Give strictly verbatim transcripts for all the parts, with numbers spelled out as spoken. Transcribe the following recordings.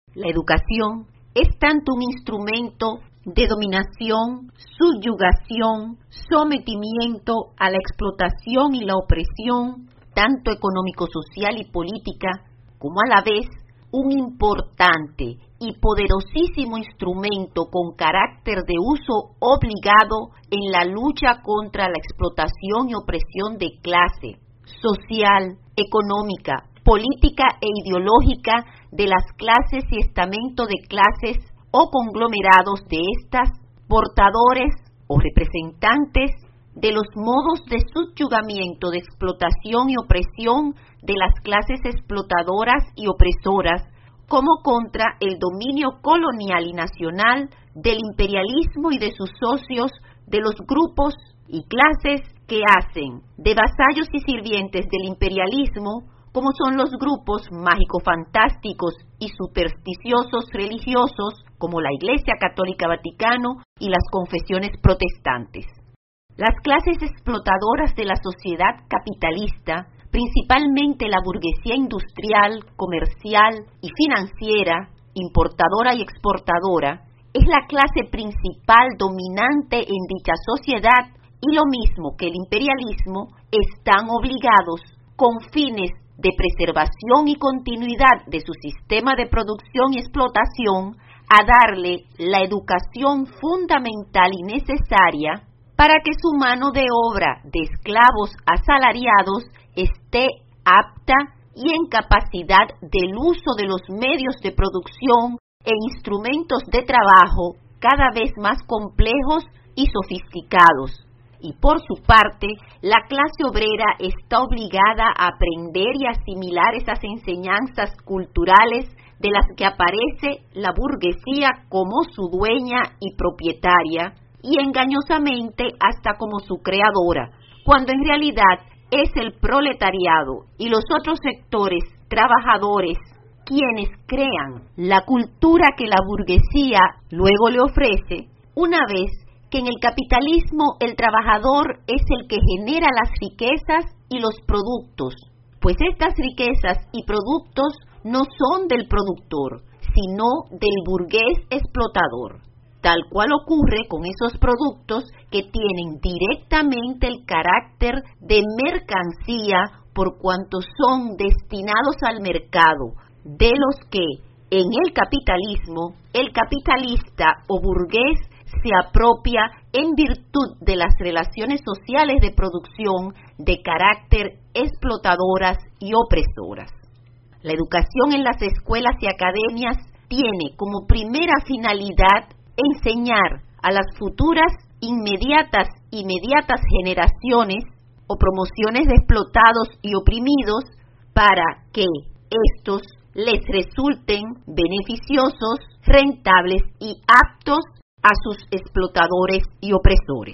La educación es tanto un instrumento de dominación, subyugación, sometimiento a la explotación y la opresión, tanto económico, social y política, como a la vez un importante y poderosísimo instrumento con carácter de uso obligado en la lucha contra la explotación y opresión de clase, social, económica, política e ideológica de las clases y estamento de clases o conglomerados de estas, portadores o representantes de los modos de subyugamiento, de explotación y opresión de las clases explotadoras y opresoras, como contra el dominio colonial y nacional del imperialismo y de sus socios, de los grupos y clases que hacen de vasallos y sirvientes del imperialismo, como son los grupos mágico-fantásticos y supersticiosos religiosos, como la Iglesia Católica Vaticano y las confesiones protestantes. Las clases explotadoras de la sociedad capitalista, principalmente la burguesía industrial, comercial y financiera, importadora y exportadora, es la clase principal dominante en dicha sociedad y lo mismo que el imperialismo están obligados con fines de preservación y continuidad de su sistema de producción y explotación a darle la educación fundamental y necesaria para que su mano de obra de esclavos asalariados esté apta y en capacidad del uso de los medios de producción e instrumentos de trabajo cada vez más complejos y sofisticados. Y por su parte, la clase obrera está obligada a aprender y asimilar esas enseñanzas culturales de las que aparece la burguesía como su dueña y propietaria, y engañosamente hasta como su creadora, cuando en realidad es el proletariado y los otros sectores trabajadores quienes crean la cultura que la burguesía luego le ofrece, una vez que en el capitalismo el trabajador es el que genera las riquezas y los productos, pues estas riquezas y productos no son del productor, sino del burgués explotador, tal cual ocurre con esos productos que tienen directamente el carácter de mercancía por cuanto son destinados al mercado, de los que en el capitalismo el capitalista o burgués se apropia en virtud de las relaciones sociales de producción de carácter explotadoras y opresoras. La educación en las escuelas y academias tiene como primera finalidad enseñar a las futuras inmediatas y mediatas generaciones o promociones de explotados y oprimidos para que estos les resulten beneficiosos, rentables y aptos a sus explotadores y opresores.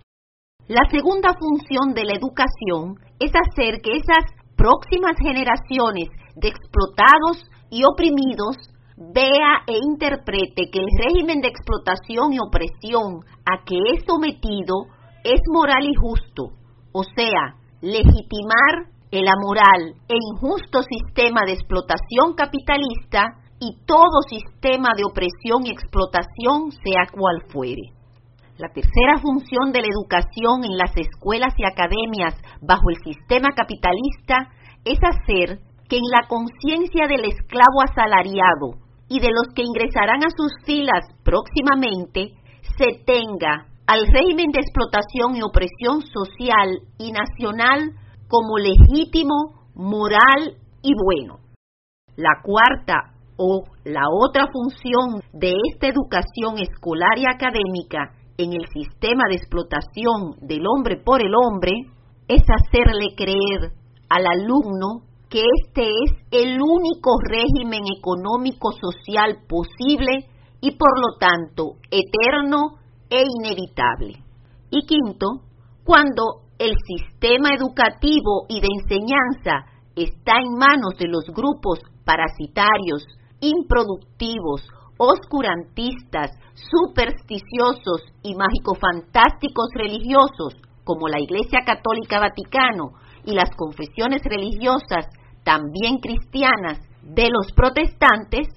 La segunda función de la educación es hacer que esas próximas generaciones de explotados y oprimidos vea e interprete que el régimen de explotación y opresión a que es sometido es moral y justo, o sea, legitimar el amoral e injusto sistema de explotación capitalista y todo sistema de opresión y explotación, sea cual fuere. La tercera función de la educación en las escuelas y academias bajo el sistema capitalista es hacer que en la conciencia del esclavo asalariado y de los que ingresarán a sus filas próximamente se tenga al régimen de explotación y opresión social y nacional como legítimo, moral y bueno. La cuarta o la otra función de esta educación escolar y académica en el sistema de explotación del hombre por el hombre es hacerle creer al alumno que este es el único régimen económico-social posible y por lo tanto eterno e inevitable. Y quinto, cuando el sistema educativo y de enseñanza está en manos de los grupos parasitarios, improductivos, oscurantistas, supersticiosos y mágico-fantásticos religiosos, como la Iglesia Católica Vaticano y las confesiones religiosas también cristianas de los protestantes,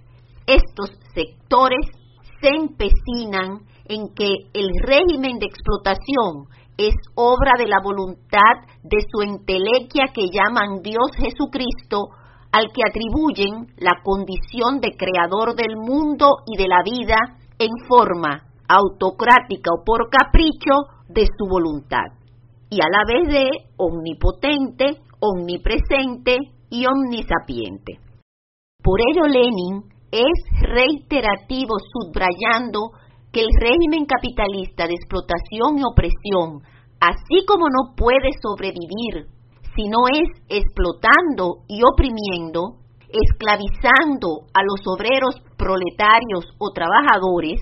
Estos sectores se empecinan en que el régimen de explotación es obra de la voluntad de su entelequia que llaman Dios Jesucristo, al que atribuyen la condición de creador del mundo y de la vida en forma autocrática o por capricho de su voluntad, y a la vez de omnipotente, omnipresente y omnisapiente. Por ello Lenin es reiterativo subrayando que el régimen capitalista de explotación y opresión, así como no puede sobrevivir si no es explotando y oprimiendo, esclavizando a los obreros proletarios o trabajadores,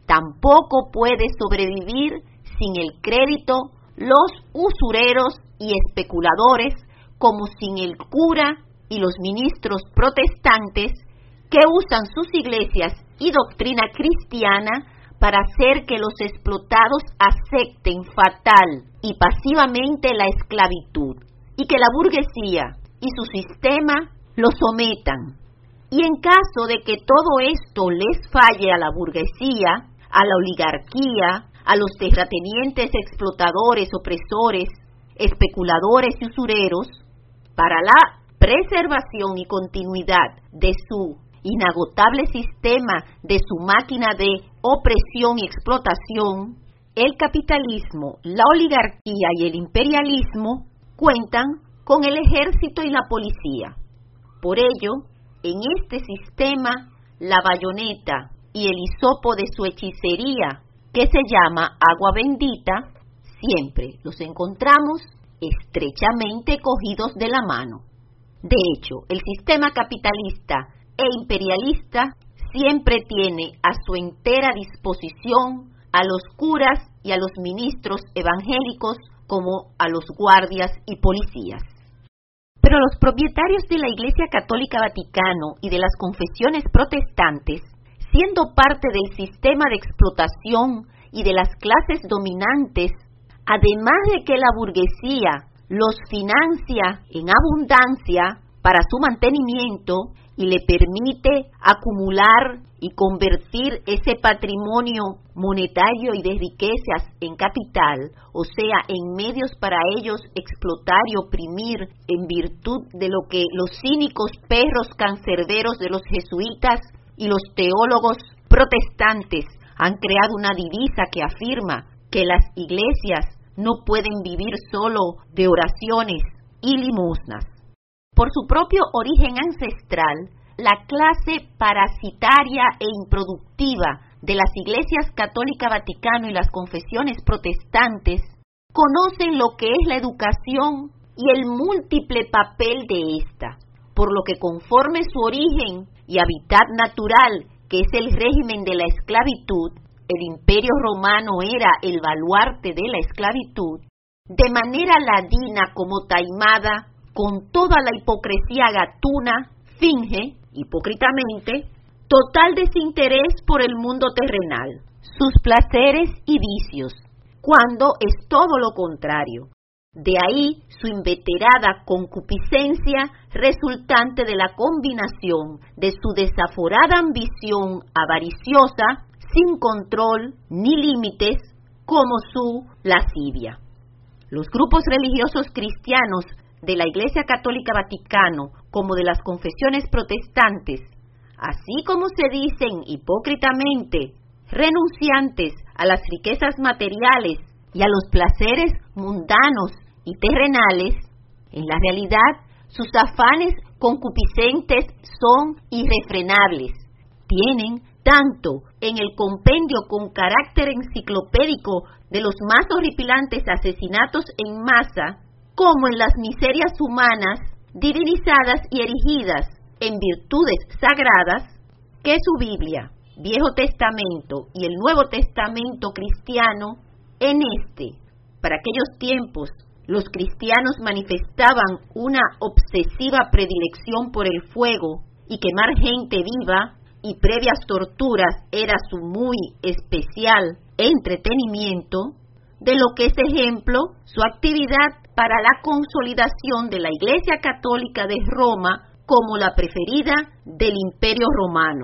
tampoco puede sobrevivir sin el crédito, los usureros y especuladores, como sin el cura y los ministros protestantes que usan sus iglesias y doctrina cristiana para hacer que los explotados acepten fatal y pasivamente la esclavitud, y que la burguesía y su sistema lo sometan. Y en caso de que todo esto les falle a la burguesía, a la oligarquía, a los terratenientes explotadores, opresores, especuladores y usureros, para la preservación y continuidad de su inagotable sistema, de su máquina de opresión y explotación, el capitalismo, la oligarquía y el imperialismo cuentan con el ejército y la policía. Por ello, en este sistema, la bayoneta y el hisopo de su hechicería, que se llama agua bendita, siempre los encontramos estrechamente cogidos de la mano. De hecho, el sistema capitalista e imperialista siempre tiene a su entera disposición a los curas y a los ministros evangélicos como a los guardias y policías. Pero los propietarios de la Iglesia Católica Vaticano y de las confesiones protestantes, siendo parte del sistema de explotación y de las clases dominantes, además de que la burguesía los financia en abundancia para su mantenimiento y le permite acumular y convertir ese patrimonio monetario y de riquezas en capital, o sea, en medios para ellos explotar y oprimir en virtud de lo que los cínicos perros cancerberos de los jesuitas y los teólogos protestantes han creado una divisa que afirma que las iglesias no pueden vivir solo de oraciones y limosnas. Por su propio origen ancestral, la clase parasitaria e improductiva de las iglesias Católica Vaticano y las confesiones protestantes conocen lo que es la educación y el múltiple papel de ésta, por lo que conforme su origen y hábitat natural, que es el régimen de la esclavitud, el imperio romano era el baluarte de la esclavitud, de manera ladina como taimada, con toda la hipocresía gatuna, finge, hipócritamente, total desinterés por el mundo terrenal, sus placeres y vicios, cuando es todo lo contrario. De ahí su inveterada concupiscencia resultante de la combinación de su desaforada ambición avariciosa, sin control ni límites, como su lascivia. Los grupos religiosos cristianos de la Iglesia Católica Vaticano como de las confesiones protestantes, así como se dicen hipócritamente renunciantes a las riquezas materiales y a los placeres mundanos y terrenales, en la realidad sus afanes concupiscentes son irrefrenables. Tienen tanto en el compendio con carácter enciclopédico de los más horripilantes asesinatos en masa, como en las miserias humanas divinizadas y erigidas en virtudes sagradas, que su Biblia, Viejo Testamento y el Nuevo Testamento cristiano, en este, para aquellos tiempos, los cristianos manifestaban una obsesiva predilección por el fuego y quemar gente viva, y previas torturas era su muy especial entretenimiento, de lo que es ejemplo su actividad para la consolidación de la Iglesia Católica de Roma como la preferida del Imperio Romano,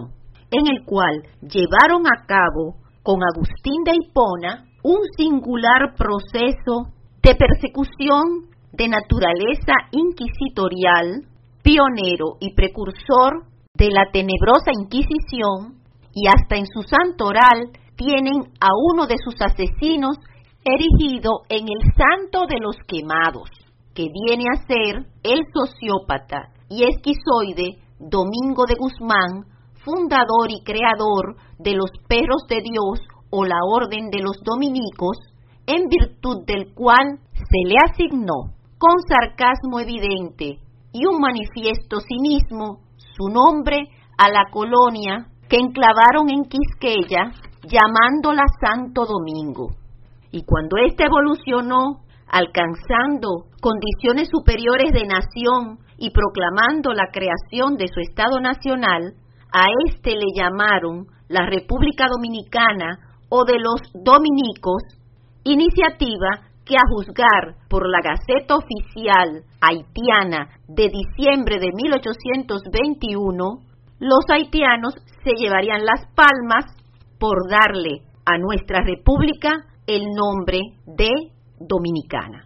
en el cual llevaron a cabo con Agustín de Hipona un singular proceso de persecución de naturaleza inquisitorial, pionero y precursor de la tenebrosa Inquisición, y hasta en su santoral tienen a uno de sus asesinos erigido en el Santo de los Quemados, que viene a ser el sociópata y esquizoide Domingo de Guzmán, fundador y creador de los Perros de Dios o la Orden de los Dominicos, en virtud del cual se le asignó, con sarcasmo evidente y un manifiesto cinismo, su nombre a la colonia que enclavaron en Quisqueya, llamándola Santo Domingo. Y cuando ésta evolucionó, alcanzando condiciones superiores de nación y proclamando la creación de su Estado Nacional, a este le llamaron la República Dominicana o de los Dominicos, iniciativa que a juzgar por la Gaceta Oficial Haitiana de diciembre de mil ochocientos veintiuno, los haitianos se llevarían las palmas por darle a nuestra república el nombre de Dominicana.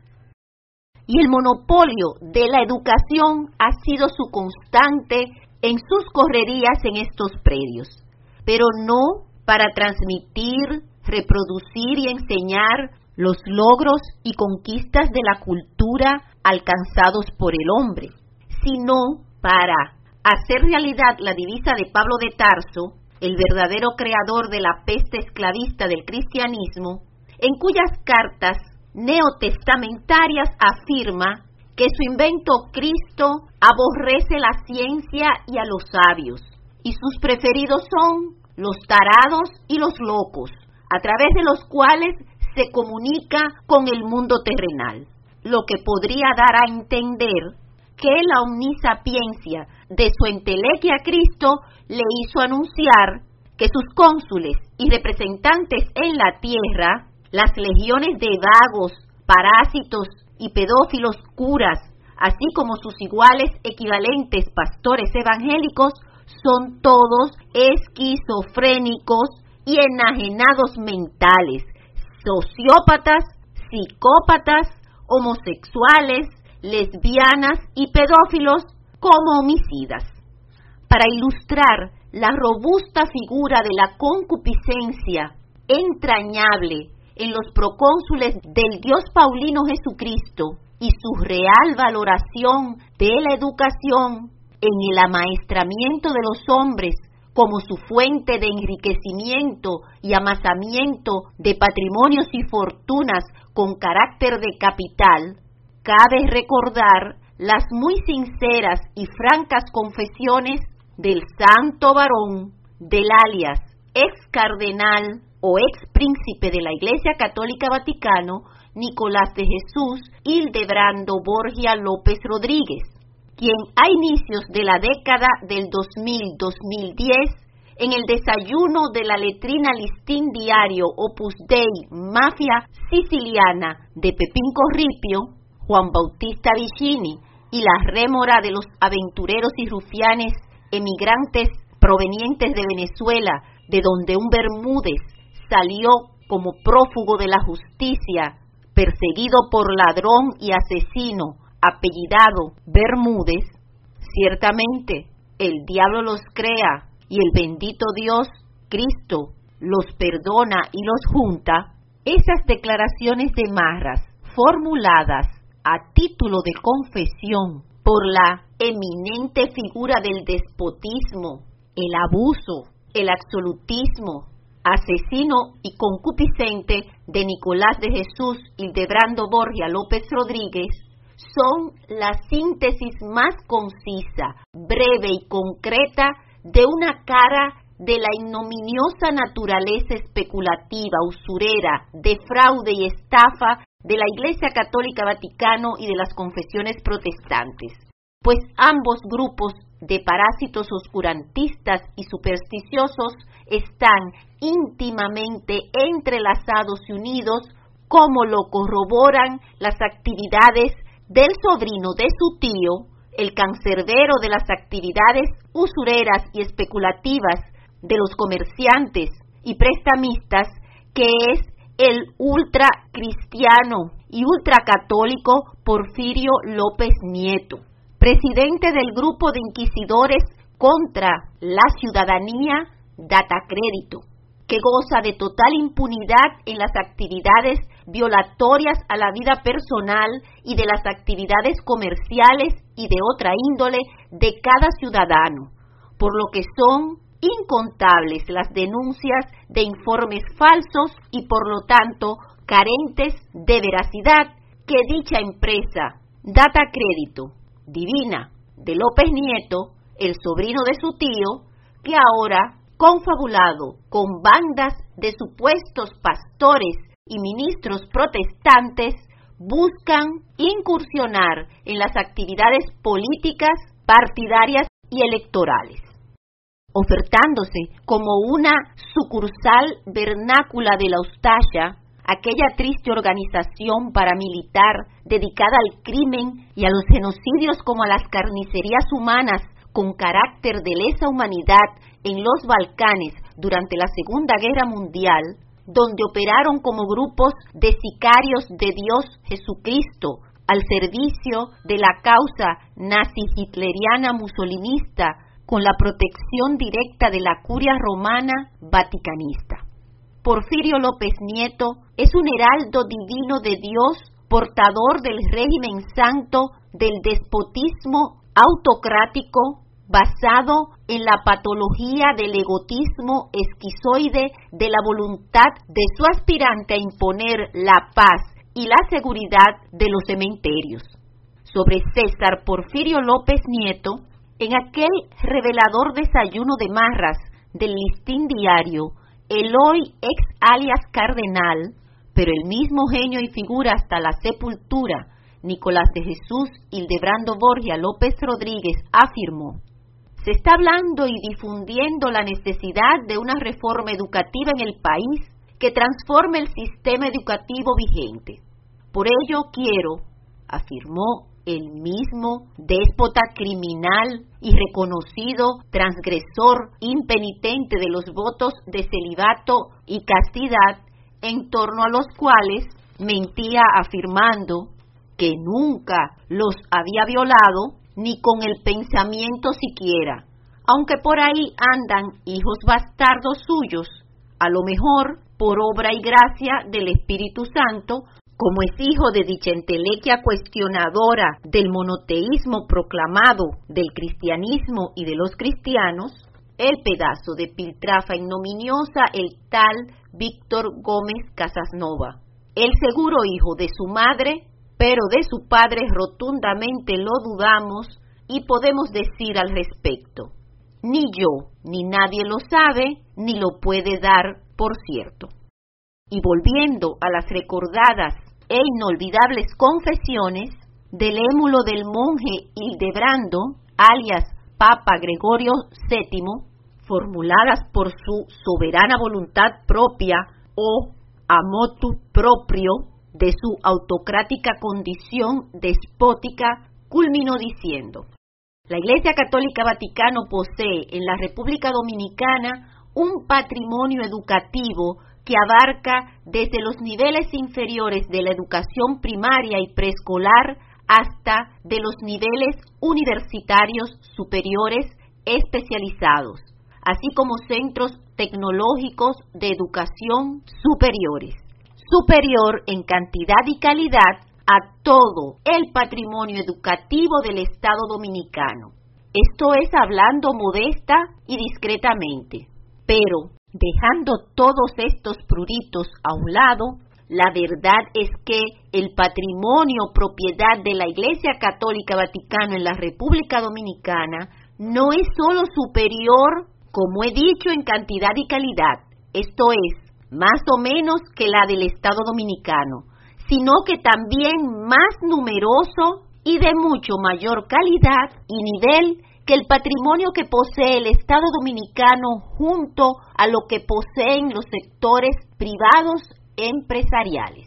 Y el monopolio de la educación ha sido su constante en sus correrías en estos predios, pero no para transmitir, reproducir y enseñar los logros y conquistas de la cultura alcanzados por el hombre, sino para hacer realidad la divisa de Pablo de Tarso, el verdadero creador de la peste esclavista del cristianismo, en cuyas cartas neotestamentarias afirma que su invento Cristo aborrece la ciencia y a los sabios, y sus preferidos son los tarados y los locos, a través de los cuales se comunica con el mundo terrenal, lo que podría dar a entender que la omnisapiencia de su entelequia Cristo le hizo anunciar que sus cónsules y representantes en la tierra, las legiones de vagos, parásitos y pedófilos curas, así como sus iguales equivalentes pastores evangélicos, son todos esquizofrénicos y enajenados mentales, sociópatas, psicópatas, homosexuales, lesbianas y pedófilos como homicidas. Para ilustrar la robusta figura de la concupiscencia entrañable en los procónsules del Dios Paulino Jesucristo y su real valoración de la educación en el amaestramiento de los hombres como su fuente de enriquecimiento y amasamiento de patrimonios y fortunas con carácter de capital, cabe recordar las muy sinceras y francas confesiones del santo varón, del alias ex cardenal o ex príncipe de la Iglesia Católica Vaticano, Nicolás de Jesús Hildebrando Borgia López Rodríguez, quien a inicios de la década del dos mil a dos mil diez, en el desayuno de la letrina listín diario Opus Dei Mafia Siciliana de Pepín Corripio, Juan Bautista Vicini y la rémora de los aventureros y rufianes emigrantes provenientes de Venezuela, de donde un Bermúdez salió como prófugo de la justicia, perseguido por ladrón y asesino, apellidado Bermúdez, ciertamente el diablo los crea y el bendito Dios, Cristo, los perdona y los junta. Esas declaraciones de Marras, formuladas a título de confesión por la eminente figura del despotismo, el abuso, el absolutismo, asesino y concupiscente de Nicolás de Jesús Hildebrando Borgia López Rodríguez, son la síntesis más concisa, breve y concreta de una cara de la ignominiosa naturaleza especulativa, usurera, de fraude y estafa de la Iglesia Católica Vaticano y de las confesiones protestantes, pues ambos grupos de parásitos oscurantistas y supersticiosos están íntimamente entrelazados y unidos, como lo corroboran las actividades del sobrino de su tío, el cancerbero de las actividades usureras y especulativas de los comerciantes y prestamistas, que es el ultracristiano y ultracatólico Porfirio López Nieto, presidente del grupo de inquisidores contra la ciudadanía Datacrédito, que goza de total impunidad en las actividades violatorias a la vida personal y de las actividades comerciales y de otra índole de cada ciudadano, por lo que son incontables las denuncias de informes falsos y por lo tanto carentes de veracidad que dicha empresa Datacrédito Divina de López Nieto, el sobrino de su tío, que ahora, confabulado con bandas de supuestos pastores y ministros protestantes, buscan incursionar en las actividades políticas, partidarias y electorales, ofertándose como una sucursal vernácula de la Ustacha, aquella triste organización paramilitar dedicada al crimen y a los genocidios como a las carnicerías humanas con carácter de lesa humanidad en los Balcanes durante la Segunda Guerra Mundial, donde operaron como grupos de sicarios de Dios Jesucristo al servicio de la causa nazi-hitleriana musolinista con la protección directa de la curia romana vaticanista. Porfirio López Nieto es un heraldo divino de Dios, portador del régimen santo del despotismo autocrático basado en la patología del egotismo esquizoide de la voluntad de su aspirante a imponer la paz y la seguridad de los cementerios. Sobre César Porfirio López Nieto, en aquel revelador desayuno de marras del Listín Diario, el hoy ex alias Cardenal, pero el mismo genio y figura hasta la sepultura, Nicolás de Jesús Hildebrando Borgia López Rodríguez afirmó: se está hablando y difundiendo la necesidad de una reforma educativa en el país que transforme el sistema educativo vigente. Por ello quiero, afirmó el mismo déspota criminal y reconocido transgresor impenitente de los votos de celibato y castidad, en torno a los cuales mentía afirmando que nunca los había violado, ni con el pensamiento siquiera, aunque por ahí andan hijos bastardos suyos, a lo mejor por obra y gracia del Espíritu Santo, como es hijo de dicha entelequia cuestionadora del monoteísmo proclamado, del cristianismo y de los cristianos, el pedazo de piltrafa ignominiosa, el tal Víctor Gómez Casasnova, el seguro hijo de su madre, pero de su padre rotundamente lo dudamos y podemos decir al respecto: ni yo, ni nadie lo sabe, ni lo puede dar por cierto. Y volviendo a las recordadas e inolvidables confesiones del émulo del monje Hildebrando, alias Papa Gregorio séptimo, formuladas por su soberana voluntad propia o a motu proprio de su autocrática condición despótica, culminó diciendo: la Iglesia Católica Vaticano posee en la República Dominicana un patrimonio educativo que abarca desde los niveles inferiores de la educación primaria y preescolar hasta de los niveles universitarios superiores especializados, así como centros tecnológicos de educación superiores, superior en cantidad y calidad a todo el patrimonio educativo del Estado Dominicano. Esto es hablando modesta y discretamente, pero dejando todos estos pruritos a un lado, la verdad es que el patrimonio propiedad de la Iglesia Católica Vaticana en la República Dominicana no es solo superior, como he dicho, en cantidad y calidad, esto es, más o menos que la del Estado Dominicano, sino que también más numeroso y de mucho mayor calidad y nivel que el patrimonio que posee el Estado Dominicano junto a lo que poseen los sectores privados empresariales.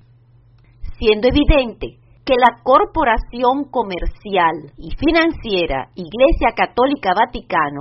Siendo evidente que la corporación comercial y financiera Iglesia Católica Vaticano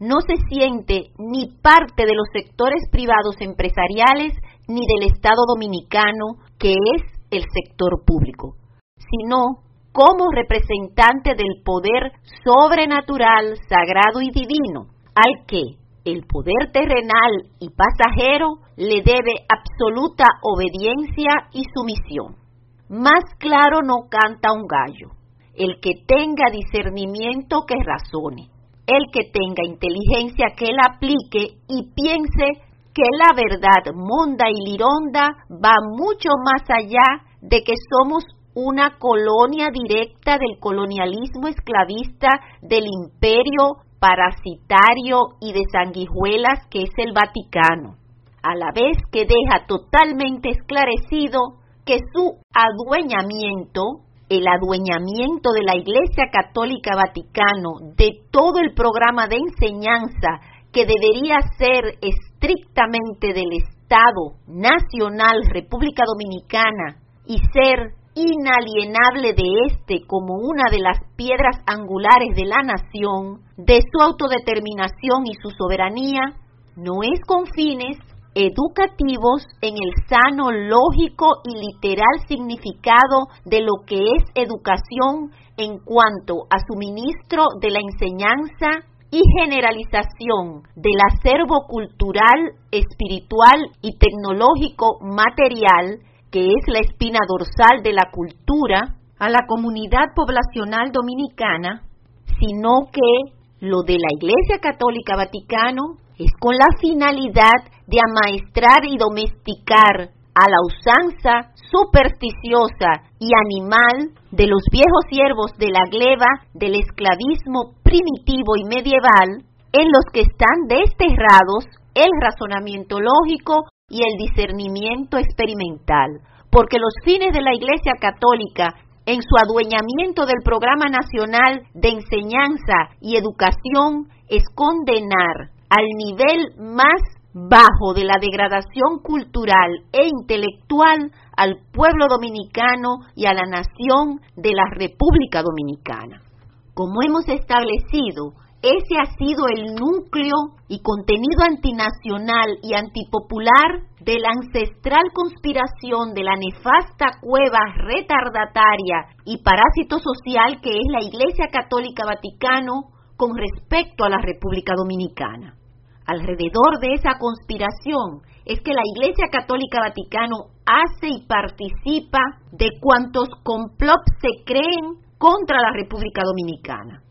no se siente ni parte de los sectores privados empresariales ni del Estado dominicano, que es el sector público, sino como representante del poder sobrenatural, sagrado y divino, al que el poder terrenal y pasajero le debe absoluta obediencia y sumisión. Más claro no canta un gallo. El que tenga discernimiento que razone, el que tenga inteligencia que la aplique y piense que la verdad monda y lironda va mucho más allá de que somos una colonia directa del colonialismo esclavista del imperio parasitario y de sanguijuelas que es el Vaticano, a la vez que deja totalmente esclarecido que su adueñamiento, el adueñamiento de la Iglesia Católica Vaticano de todo el programa de enseñanza que debería ser estrictamente del Estado Nacional República Dominicana y ser inalienable de éste como una de las piedras angulares de la nación, de su autodeterminación y su soberanía, no es con fines educativos en el sano, lógico y literal significado de lo que es educación en cuanto a suministro de la enseñanza y generalización del acervo cultural, espiritual y tecnológico material, que es la espina dorsal de la cultura, a la comunidad poblacional dominicana, sino que lo de la Iglesia Católica Vaticano es con la finalidad de amaestrar y domesticar a la usanza supersticiosa y animal de los viejos siervos de la gleba del esclavismo primitivo y medieval, en los que están desterrados el razonamiento lógico y el discernimiento experimental, porque los fines de la Iglesia Católica en su adueñamiento del Programa Nacional de Enseñanza y Educación es condenar al nivel más bajo de la degradación cultural e intelectual al pueblo dominicano y a la nación de la República Dominicana. Como hemos establecido, ese ha sido el núcleo y contenido antinacional y antipopular de la ancestral conspiración de la nefasta cueva retardataria y parásito social que es la Iglesia Católica Vaticano con respecto a la República Dominicana. Alrededor de esa conspiración es que la Iglesia Católica Vaticano hace y participa de cuantos complots se creen contra la República Dominicana.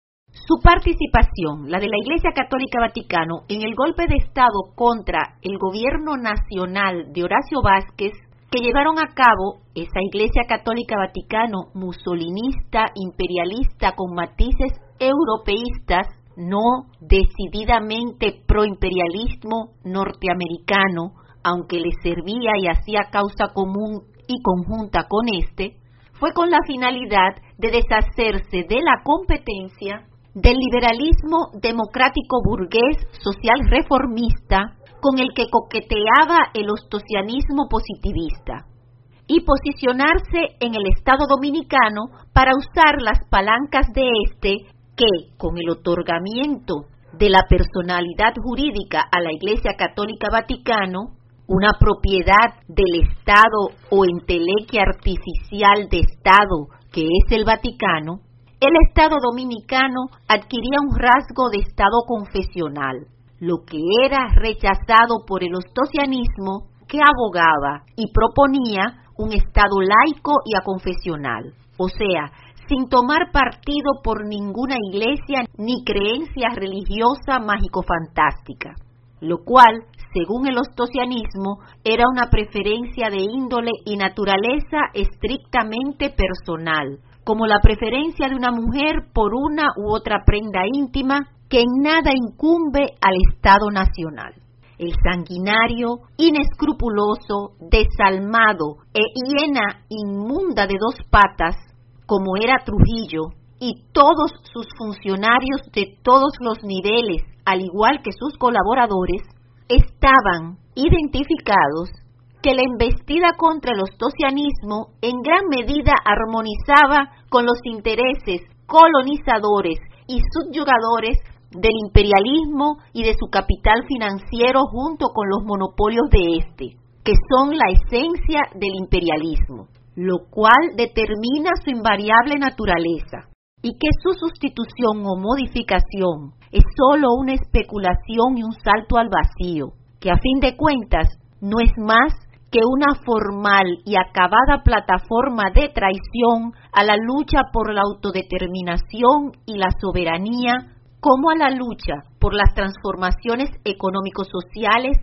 Su participación, la de la Iglesia Católica Vaticano, en el golpe de Estado contra el gobierno nacional de Horacio Vázquez, que llevaron a cabo esa Iglesia Católica Vaticano musolinista, imperialista, con matices europeístas, no decididamente proimperialismo norteamericano, aunque le servía y hacía causa común y conjunta con este, fue con la finalidad de deshacerse de la competencia del liberalismo democrático burgués social reformista con el que coqueteaba el ostosianismo positivista y posicionarse en el Estado dominicano para usar las palancas de este que, con el otorgamiento de la personalidad jurídica a la Iglesia Católica Vaticano, una propiedad del Estado o entelequia artificial de Estado que es el Vaticano, el Estado dominicano adquiría un rasgo de Estado confesional, lo que era rechazado por el ostosianismo, que abogaba y proponía un Estado laico y aconfesional, o sea, sin tomar partido por ninguna iglesia ni creencia religiosa mágico-fantástica, lo cual, según el ostosianismo, era una preferencia de índole y naturaleza estrictamente personal, como la preferencia de una mujer por una u otra prenda íntima que en nada incumbe al Estado nacional. El sanguinario, inescrupuloso, desalmado e hiena inmunda de dos patas, como era Trujillo, y todos sus funcionarios de todos los niveles, al igual que sus colaboradores, estaban identificados que la embestida contra el ostosianismo en gran medida armonizaba con los intereses colonizadores y subyugadores del imperialismo y de su capital financiero junto con los monopolios de este, que son la esencia del imperialismo, lo cual determina su invariable naturaleza, y que su sustitución o modificación es sólo una especulación y un salto al vacío, que a fin de cuentas no es más que una formal y acabada plataforma de traición a la lucha por la autodeterminación y la soberanía, como a la lucha por las transformaciones económico-sociales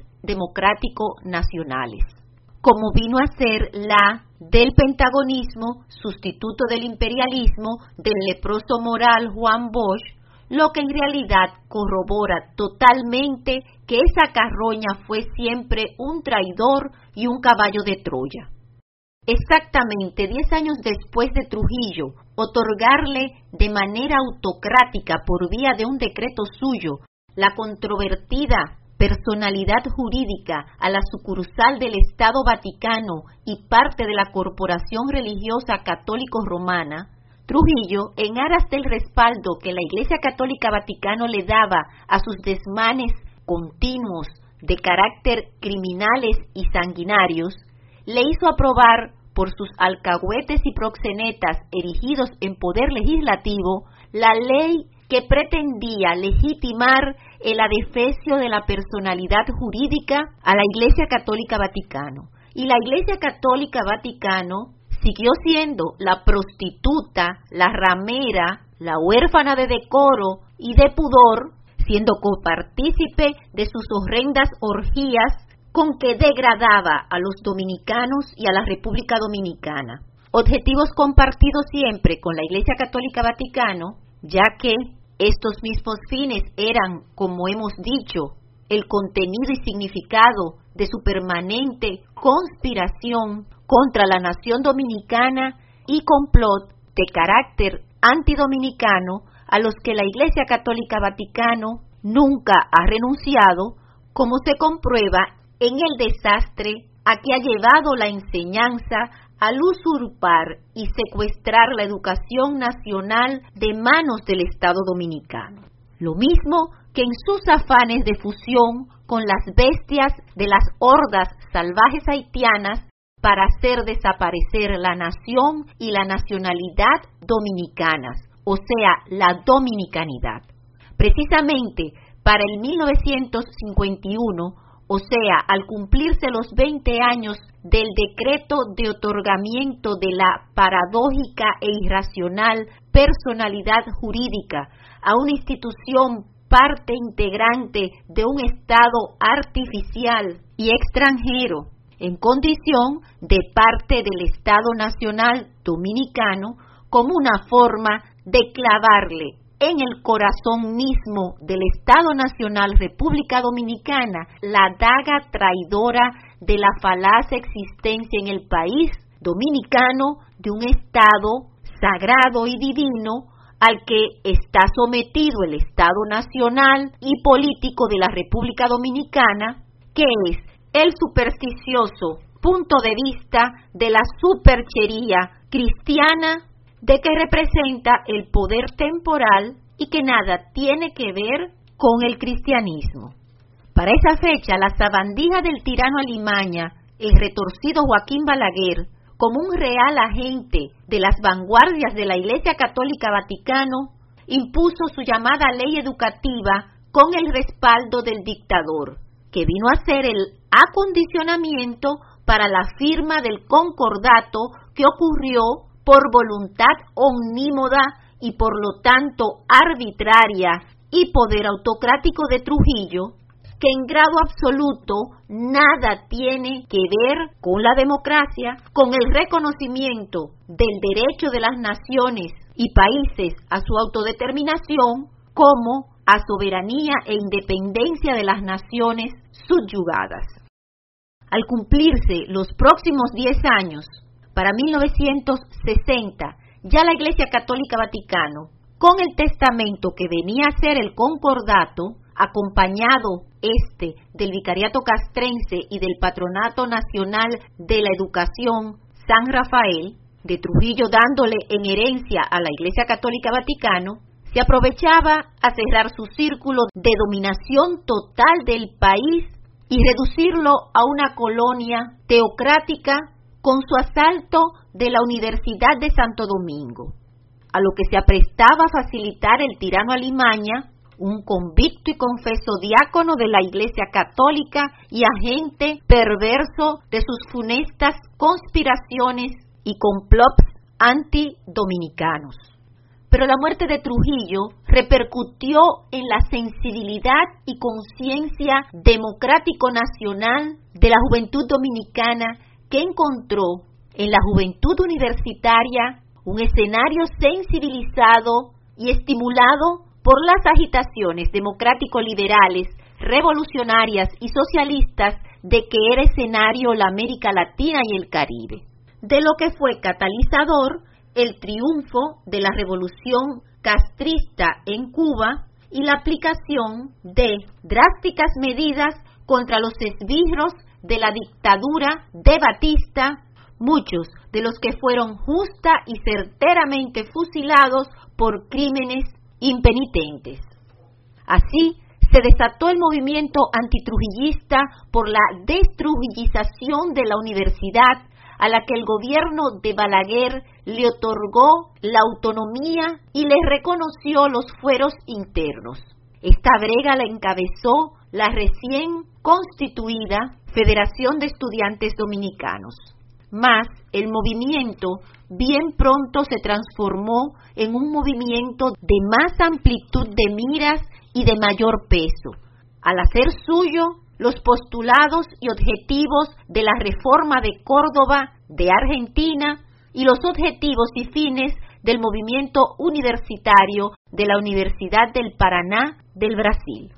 democrático-nacionales, como vino a ser la del pentagonismo, sustituto del imperialismo, del leproso moral Juan Bosch, lo que en realidad corrobora totalmente que esa carroña fue siempre un traidor y un caballo de Troya. Exactamente diez años después de Trujillo otorgarle de manera autocrática por vía de un decreto suyo la controvertida personalidad jurídica a la sucursal del Estado Vaticano y parte de la Corporación Religiosa Católico-Romana, Trujillo, en aras del respaldo que la Iglesia Católica Vaticano le daba a sus desmanes continuos de carácter criminales y sanguinarios, le hizo aprobar por sus alcahuetes y proxenetas erigidos en poder legislativo la ley que pretendía legitimar el adefesio de la personalidad jurídica a la Iglesia Católica Vaticano. Y la Iglesia Católica Vaticano siguió siendo la prostituta, la ramera, la huérfana de decoro y de pudor, siendo copartícipe de sus horrendas orgías con que degradaba a los dominicanos y a la República Dominicana. Objetivos compartidos siempre con la Iglesia Católica Vaticano, ya que estos mismos fines eran, como hemos dicho, el contenido y significado de su permanente conspiración contra la nación dominicana y complot de carácter antidominicano a los que la Iglesia Católica Vaticano nunca ha renunciado, como se comprueba en el desastre a que ha llevado la enseñanza al usurpar y secuestrar la educación nacional de manos del Estado dominicano. Lo mismo que en sus afanes de fusión con las bestias de las hordas salvajes haitianas para hacer desaparecer la nación y la nacionalidad dominicanas, o sea, la dominicanidad. Precisamente para el mil novecientos cincuenta y uno, o sea, al cumplirse los veinte años del decreto de otorgamiento de la paradójica e irracional personalidad jurídica a una institución parte integrante de un Estado artificial y extranjero, en condición de parte del Estado Nacional Dominicano, como una forma de clavarle en el corazón mismo del Estado Nacional República Dominicana la daga traidora de la falaz existencia en el país dominicano de un Estado sagrado y divino al que está sometido el Estado Nacional y político de la República Dominicana, que es el supersticioso punto de vista de la superchería cristiana de que representa el poder temporal y que nada tiene que ver con el cristianismo. Para esa fecha, la sabandija del tirano Alimaña, el retorcido Joaquín Balaguer, como un real agente de las vanguardias de la Iglesia Católica Vaticano, impuso su llamada ley educativa con el respaldo del dictador, que vino a ser el acondicionamiento para la firma del concordato que ocurrió por voluntad omnímoda y por lo tanto arbitraria y poder autocrático de Trujillo, que en grado absoluto nada tiene que ver con la democracia, con el reconocimiento del derecho de las naciones y países a su autodeterminación, como a soberanía e independencia de las naciones subyugadas. Al cumplirse los próximos diez años, para mil novecientos sesenta, ya la Iglesia Católica Vaticano, con el testamento que venía a ser el concordato, acompañado este del Vicariato Castrense y del Patronato Nacional de la Educación San Rafael, de Trujillo dándole en herencia a la Iglesia Católica Vaticano, se aprovechaba a cerrar su círculo de dominación total del país y reducirlo a una colonia teocrática con su asalto de la Universidad de Santo Domingo, a lo que se aprestaba a facilitar el tirano Alimaña, un convicto y confeso diácono de la Iglesia Católica y agente perverso de sus funestas conspiraciones y complots antidominicanos. Pero la muerte de Trujillo repercutió en la sensibilidad y conciencia democrático-nacional de la juventud dominicana, que encontró en la juventud universitaria un escenario sensibilizado y estimulado por las agitaciones democrático-liberales, revolucionarias y socialistas de que era escenario la América Latina y el Caribe, de lo que fue catalizador el triunfo de la revolución castrista en Cuba y la aplicación de drásticas medidas contra los esbirros de la dictadura de Batista, muchos de los que fueron justa y certeramente fusilados por crímenes impenitentes. Así se desató el movimiento antitrujillista por la destrujillización de la universidad, a la que el gobierno de Balaguer le otorgó la autonomía y le reconoció los fueros internos. Esta brega la encabezó la recién constituida Federación de Estudiantes Dominicanos. Mas el movimiento bien pronto se transformó en un movimiento de más amplitud de miras y de mayor peso, al hacer suyo los postulados y objetivos de la reforma de Córdoba de Argentina y los objetivos y fines del movimiento universitario de la Universidad del Paraná del Brasil.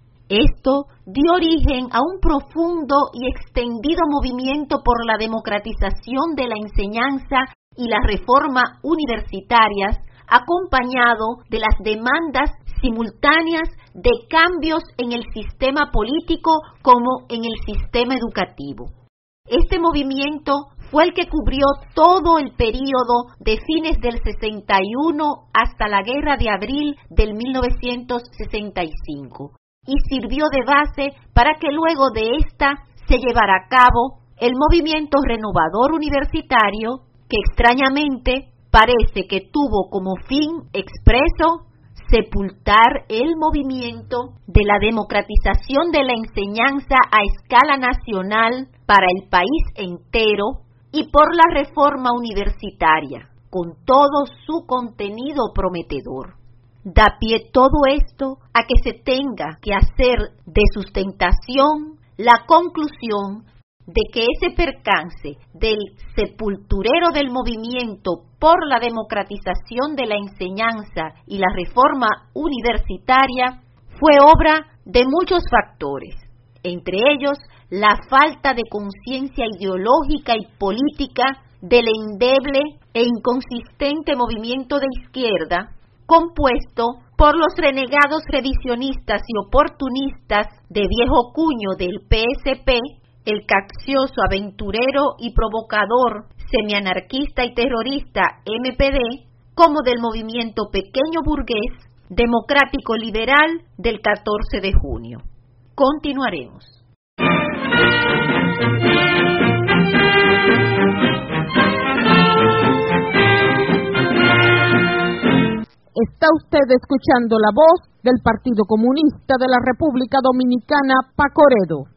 Esto dio origen a un profundo y extendido movimiento por la democratización de la enseñanza y la reforma universitarias, acompañado de las demandas simultáneas de cambios en el sistema político como en el sistema educativo. Este movimiento fue el que cubrió todo el período de fines del sesenta y uno hasta la Guerra de Abril del mil novecientos sesenta y cinco y sirvió de base para que luego de esta se llevara a cabo el movimiento renovador universitario, que extrañamente parece que tuvo como fin expreso sepultar el movimiento de la democratización de la enseñanza a escala nacional para el país entero y por la reforma universitaria, con todo su contenido prometedor. Da pie todo esto a que se tenga que hacer de sustentación la conclusión de que ese percance del sepulturero del movimiento por la democratización de la enseñanza y la reforma universitaria fue obra de muchos factores, entre ellos la falta de conciencia ideológica y política del endeble e inconsistente movimiento de izquierda, compuesto por los renegados revisionistas y oportunistas de viejo cuño del P S P, el caccioso aventurero y provocador semianarquista y terrorista M P D, como del movimiento pequeño burgués democrático liberal del catorce de junio. Continuaremos. Está usted escuchando la voz del Partido Comunista de la República Dominicana, Pacoredo.